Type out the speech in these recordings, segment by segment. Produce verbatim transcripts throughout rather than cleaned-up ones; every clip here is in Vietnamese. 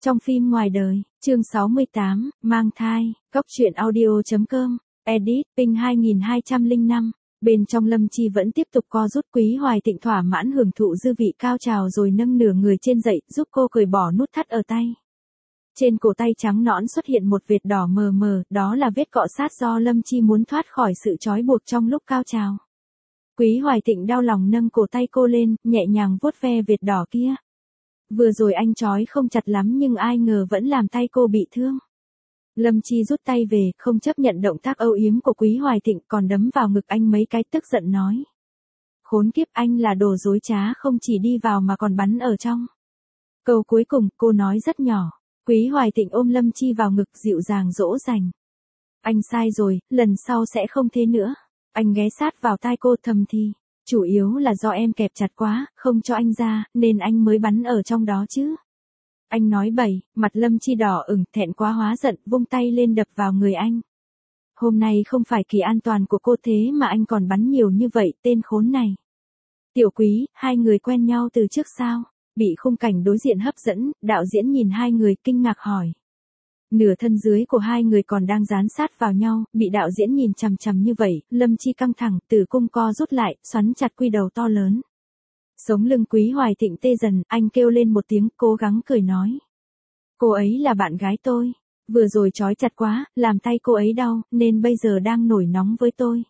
Trong phim ngoài đời, chương sáu mươi tám, mang thai, góc truyện audio chấm com, edit, ping hai nghìn hai trăm lẻ năm. Bên trong Lâm Chi vẫn tiếp tục co rút. Quý Hoài Thịnh thỏa mãn hưởng thụ dư vị cao trào rồi nâng nửa người trên dậy, giúp cô cởi bỏ nút thắt ở tay. Trên cổ tay trắng nõn xuất hiện một vệt đỏ mờ mờ, đó là vết cọ sát do Lâm Chi muốn thoát khỏi sự trói buộc trong lúc cao trào. Quý Hoài Thịnh đau lòng nâng cổ tay cô lên, nhẹ nhàng vuốt ve vệt đỏ kia. Vừa rồi anh trói không chặt lắm nhưng ai ngờ vẫn làm tay cô bị thương. Lâm Chi rút tay về, không chấp nhận động tác âu yếm của Quý Hoài Thịnh, còn đấm vào ngực anh mấy cái, tức giận nói. Khốn kiếp, anh là đồ dối trá, không chỉ đi vào mà còn bắn ở trong. Câu cuối cùng, cô nói rất nhỏ. Quý Hoài Thịnh ôm Lâm Chi vào ngực dịu dàng dỗ dành. Anh sai rồi, lần sau sẽ không thế nữa. Anh ghé sát vào tai cô thầm thì. Chủ yếu là do em kẹp chặt quá, không cho anh ra, nên anh mới bắn ở trong đó chứ. Anh nói bậy, mặt Lâm Chi đỏ ửng, thẹn quá hóa giận, vung tay lên đập vào người anh. Hôm nay không phải kỳ an toàn của cô thế mà anh còn bắn nhiều như vậy, tên khốn này. Tiểu Quý, hai người quen nhau từ trước sao? Bị khung cảnh đối diện hấp dẫn, đạo diễn nhìn hai người kinh ngạc hỏi. Nửa thân dưới của hai người còn đang dán sát vào nhau, bị đạo diễn nhìn chằm chằm như vậy, Lâm Chi căng thẳng, tử cung co rút lại, xoắn chặt quy đầu to lớn. Sống lưng Quý Hoài Thịnh tê dần, anh kêu lên một tiếng, cố gắng cười nói. Cô ấy là bạn gái tôi, vừa rồi trói chặt quá, làm tay cô ấy đau, nên bây giờ đang nổi nóng với tôi.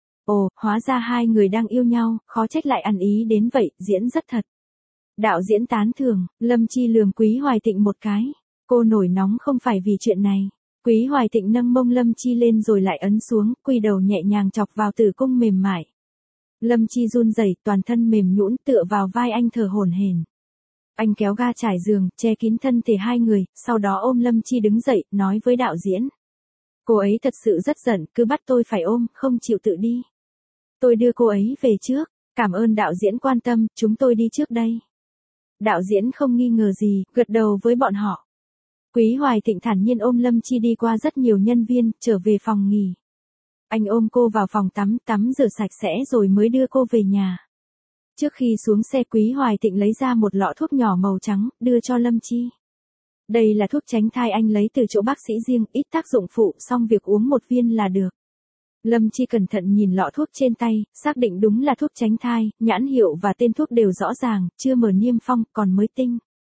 Ồ, hóa ra hai người đang yêu nhau, khó trách lại ăn ý đến vậy, diễn rất thật. Đạo diễn tán thưởng, Lâm Chi lườm Quý Hoài Thịnh một cái. Cô nổi nóng không phải vì chuyện này. Quý Hoài Thịnh nâng mông Lâm Chi lên rồi lại ấn xuống, quy đầu nhẹ nhàng chọc vào tử cung mềm mại. Lâm Chi run rẩy, toàn thân mềm nhũn tựa vào vai anh thở hổn hển. Anh kéo ga trải giường, che kín thân thể hai người, sau đó ôm Lâm Chi đứng dậy, nói với đạo diễn. Cô ấy thật sự rất giận, cứ bắt tôi phải ôm, không chịu tự đi. Tôi đưa cô ấy về trước, cảm ơn đạo diễn quan tâm, chúng tôi đi trước đây. Đạo diễn không nghi ngờ gì, gật đầu với bọn họ. Quý Hoài Thịnh thản nhiên ôm Lâm Chi đi qua rất nhiều nhân viên, trở về phòng nghỉ. Anh ôm cô vào phòng tắm, tắm rửa sạch sẽ rồi mới đưa cô về nhà. Trước khi xuống xe, Quý Hoài Thịnh lấy ra một lọ thuốc nhỏ màu trắng, đưa cho Lâm Chi. Đây là thuốc tránh thai anh lấy từ chỗ bác sĩ riêng, ít tác dụng phụ, xong việc uống một viên là được. Lâm Chi cẩn thận nhìn lọ thuốc trên tay, xác định đúng là thuốc tránh thai, nhãn hiệu và tên thuốc đều rõ ràng, chưa mở niêm phong, còn mới tinh.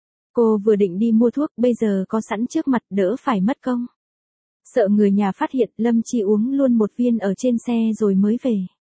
Cô vừa định đi mua thuốc, bây giờ có sẵn trước mặt, đỡ phải mất công. Sợ người nhà phát hiện, Lâm Chi uống luôn một viên ở trên xe rồi mới về.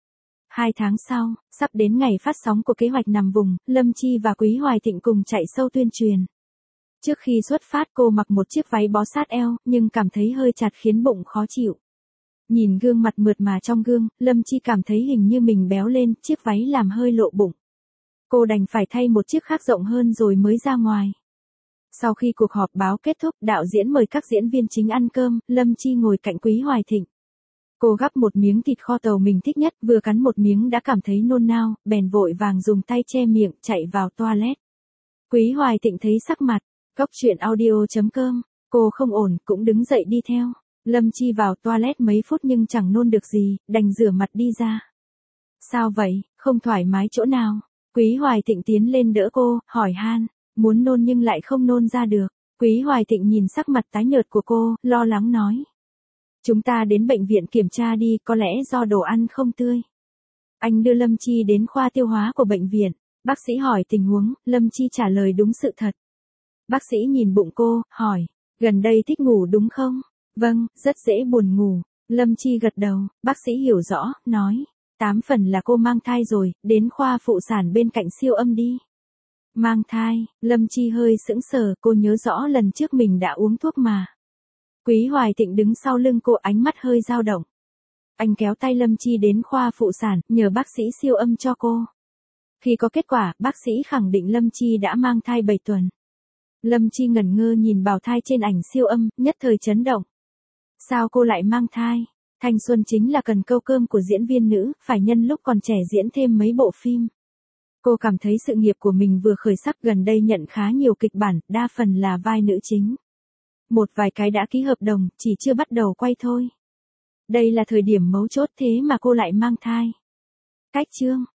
Hai tháng sau, sắp đến ngày phát sóng của kế hoạch nằm vùng, Lâm Chi và Quý Hoài Thịnh cùng chạy sâu tuyên truyền. Trước khi xuất phát cô mặc một chiếc váy bó sát eo, nhưng cảm thấy hơi chặt khiến bụng khó chịu. Nhìn gương mặt mượt mà trong gương, Lâm Chi cảm thấy hình như mình béo lên, chiếc váy làm hơi lộ bụng. Cô đành phải thay một chiếc khác rộng hơn rồi mới ra ngoài. Sau khi cuộc họp báo kết thúc, đạo diễn mời các diễn viên chính ăn cơm, Lâm Chi ngồi cạnh Quý Hoài Thịnh. Cô gắp một miếng thịt kho tàu mình thích nhất, vừa cắn một miếng đã cảm thấy nôn nao, bèn vội vàng dùng tay che miệng, chạy vào toilet. Quý Hoài Thịnh thấy sắc mặt, góc truyện audio chấm com, cô không ổn, cũng đứng dậy đi theo. Lâm Chi vào toilet mấy phút nhưng chẳng nôn được gì, đành rửa mặt đi ra. Sao vậy, không thoải mái chỗ nào? Quý Hoài Thịnh tiến lên đỡ cô, hỏi han, muốn nôn nhưng lại không nôn ra được. Quý Hoài Thịnh nhìn sắc mặt tái nhợt của cô, lo lắng nói. Chúng ta đến bệnh viện kiểm tra đi, có lẽ do đồ ăn không tươi. Anh đưa Lâm Chi đến khoa tiêu hóa của bệnh viện. Bác sĩ hỏi tình huống, Lâm Chi trả lời đúng sự thật. Bác sĩ nhìn bụng cô, hỏi, gần đây thích ngủ đúng không? Vâng, rất dễ buồn ngủ. Lâm Chi gật đầu, bác sĩ hiểu rõ, nói, tám phần là cô mang thai rồi, đến khoa phụ sản bên cạnh siêu âm đi. Mang thai, Lâm Chi hơi sững sờ, cô nhớ rõ lần trước mình đã uống thuốc mà. Quý Hoài Thịnh đứng sau lưng cô, ánh mắt hơi dao động. Anh kéo tay Lâm Chi đến khoa phụ sản, nhờ bác sĩ siêu âm cho cô. Khi có kết quả, bác sĩ khẳng định Lâm Chi đã mang thai bảy tuần. Lâm Chi ngẩn ngơ nhìn bào thai trên ảnh siêu âm, nhất thời chấn động. Sao cô lại mang thai? Thanh xuân chính là cần câu cơm của diễn viên nữ, phải nhân lúc còn trẻ diễn thêm mấy bộ phim. Cô cảm thấy sự nghiệp của mình vừa khởi sắc, gần đây nhận khá nhiều kịch bản, đa phần là vai nữ chính. Một vài cái đã ký hợp đồng, chỉ chưa bắt đầu quay thôi. Đây là thời điểm mấu chốt thế mà cô lại mang thai. Cách chương